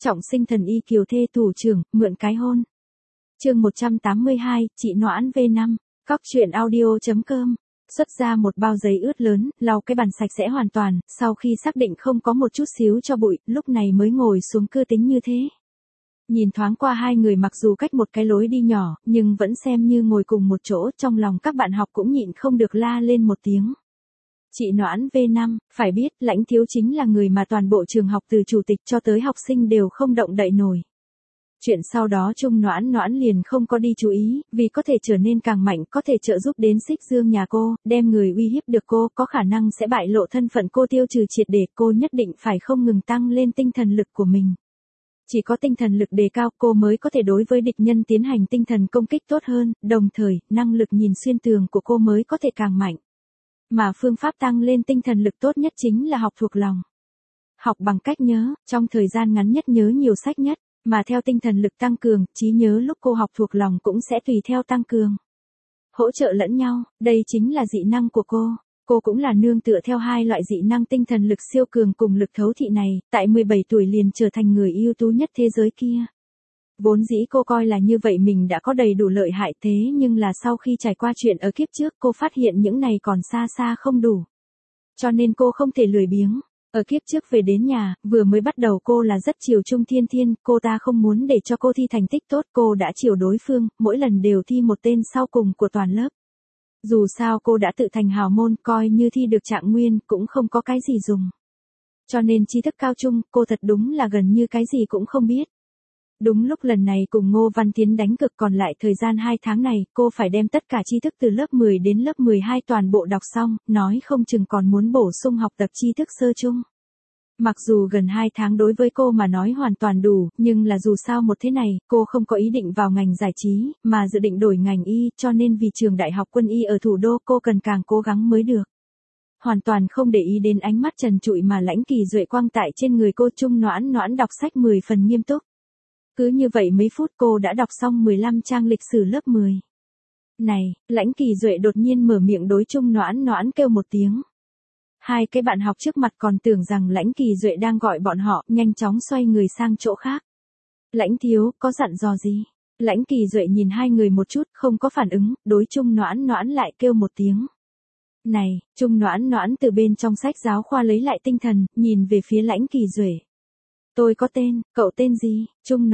Trọng sinh thần y kiều thê thủ trưởng, mượn cái hôn. Chương 182, chị Noãn V5, Cóc truyện audio.com. Xuất ra một bao giấy ướt lớn, lau cái bàn sạch sẽ hoàn toàn, sau khi xác định không có một chút xíu cho bụi, lúc này mới ngồi xuống cưa tính như thế. Nhìn thoáng qua hai người mặc dù cách một cái lối đi nhỏ, nhưng vẫn xem như ngồi cùng một chỗ, trong lòng các bạn học cũng nhịn không được la lên một tiếng. Chị Noãn V5, phải biết, Lãnh Thiếu chính là người mà toàn bộ trường học từ chủ tịch cho tới học sinh đều không động đậy nổi. Chuyện sau đó Trung Noãn liền không có đi chú ý, vì có thể trở nên càng mạnh, có thể trợ giúp đến Xích Dương nhà cô, đem người uy hiếp được cô, có khả năng sẽ bại lộ thân phận cô tiêu trừ triệt để, cô nhất định phải không ngừng tăng lên tinh thần lực của mình. Chỉ có tinh thần lực đề cao cô mới có thể đối với địch nhân tiến hành tinh thần công kích tốt hơn, đồng thời, năng lực nhìn xuyên tường của cô mới có thể càng mạnh. Mà phương pháp tăng lên tinh thần lực tốt nhất chính là học thuộc lòng. Học bằng cách nhớ, trong thời gian ngắn nhất nhớ nhiều sách nhất, mà theo tinh thần lực tăng cường, trí nhớ lúc cô học thuộc lòng cũng sẽ tùy theo tăng cường. Hỗ trợ lẫn nhau, đây chính là dị năng của cô. Cô cũng là nương tựa theo hai loại dị năng tinh thần lực siêu cường cùng lực thấu thị này, tại 17 tuổi liền trở thành người ưu tú nhất thế giới kia. Vốn dĩ cô coi là như vậy mình đã có đầy đủ lợi hại, thế nhưng là sau khi trải qua chuyện ở kiếp trước cô phát hiện những này còn xa xa không đủ. Cho nên cô không thể lười biếng. Ở kiếp trước về đến nhà, vừa mới bắt đầu cô là rất chiều Trung Thiên Thiên, cô ta không muốn để cho cô thi thành tích tốt, cô đã chiều đối phương, mỗi lần đều thi một tên sau cùng của toàn lớp. Dù sao cô đã tự thành hào môn, coi như thi được trạng nguyên, cũng không có cái gì dùng. Cho nên tri thức cao trung, cô thật đúng là gần như cái gì cũng không biết. Đúng lúc lần này cùng Ngô Văn Tiến đánh cực, còn lại thời gian 2 tháng này, cô phải đem tất cả tri thức từ lớp 10 đến lớp 12 toàn bộ đọc xong, nói không chừng còn muốn bổ sung học tập tri thức sơ chung. Mặc dù gần 2 tháng đối với cô mà nói hoàn toàn đủ, nhưng là dù sao một thế này, cô không có ý định vào ngành giải trí, mà dự định đổi ngành y, cho nên vì trường đại học quân y ở thủ đô cô cần càng cố gắng mới được. Hoàn toàn không để ý đến ánh mắt trần trụi mà Lãnh Kỳ Duệ quang tại trên người cô. Trung Noãn đọc sách 10 phần nghiêm túc. Cứ như vậy mấy phút cô đã đọc xong 15 trang lịch sử lớp 10. Này, Lãnh Kỳ Duệ đột nhiên mở miệng đối Trung Noãn kêu một tiếng. Hai cái bạn học trước mặt còn tưởng rằng Lãnh Kỳ Duệ đang gọi bọn họ, nhanh chóng xoay người sang chỗ khác. Lãnh thiếu, có dặn dò gì? Lãnh Kỳ Duệ nhìn hai người một chút, không có phản ứng, đối Trung Noãn lại kêu một tiếng. Này, Trung Noãn từ bên trong sách giáo khoa lấy lại tinh thần, nhìn về phía Lãnh Kỳ Duệ. Tôi có tên, cậu tên gì? Trung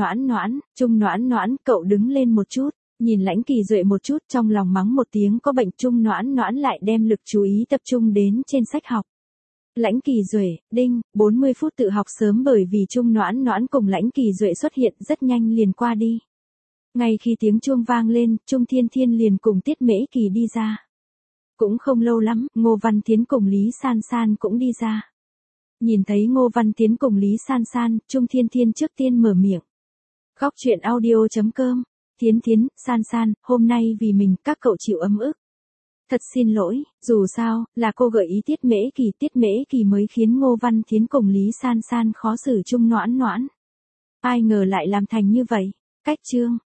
Noãn, cậu đứng lên một chút, nhìn Lãnh Kỳ Duệ một chút, trong lòng mắng một tiếng có bệnh. Trung Noãn lại đem lực chú ý tập trung đến trên sách học. Lãnh Kỳ Duệ, đinh, 40 phút tự học sớm bởi vì Trung Noãn cùng Lãnh Kỳ Duệ xuất hiện rất nhanh liền qua đi. Ngay khi tiếng chuông vang lên, Trung Thiên Thiên liền cùng Tiết Mễ Kỳ đi ra. Cũng không lâu lắm, Ngô Văn Tiến cùng Lý San San cũng đi ra. Nhìn thấy Ngô Văn Tiến cùng Lý San San, Trung Thiên Thiên trước tiên mở miệng. Cóc truyện audio.com. Tiến, San, hôm nay vì mình các cậu chịu ấm ức. Thật xin lỗi, dù sao, là cô gợi ý Tiết Mễ Kỳ mới khiến Ngô Văn Tiến cùng Lý San khó xử Trung Noãn. Ai ngờ lại làm thành như vậy. Cách chương.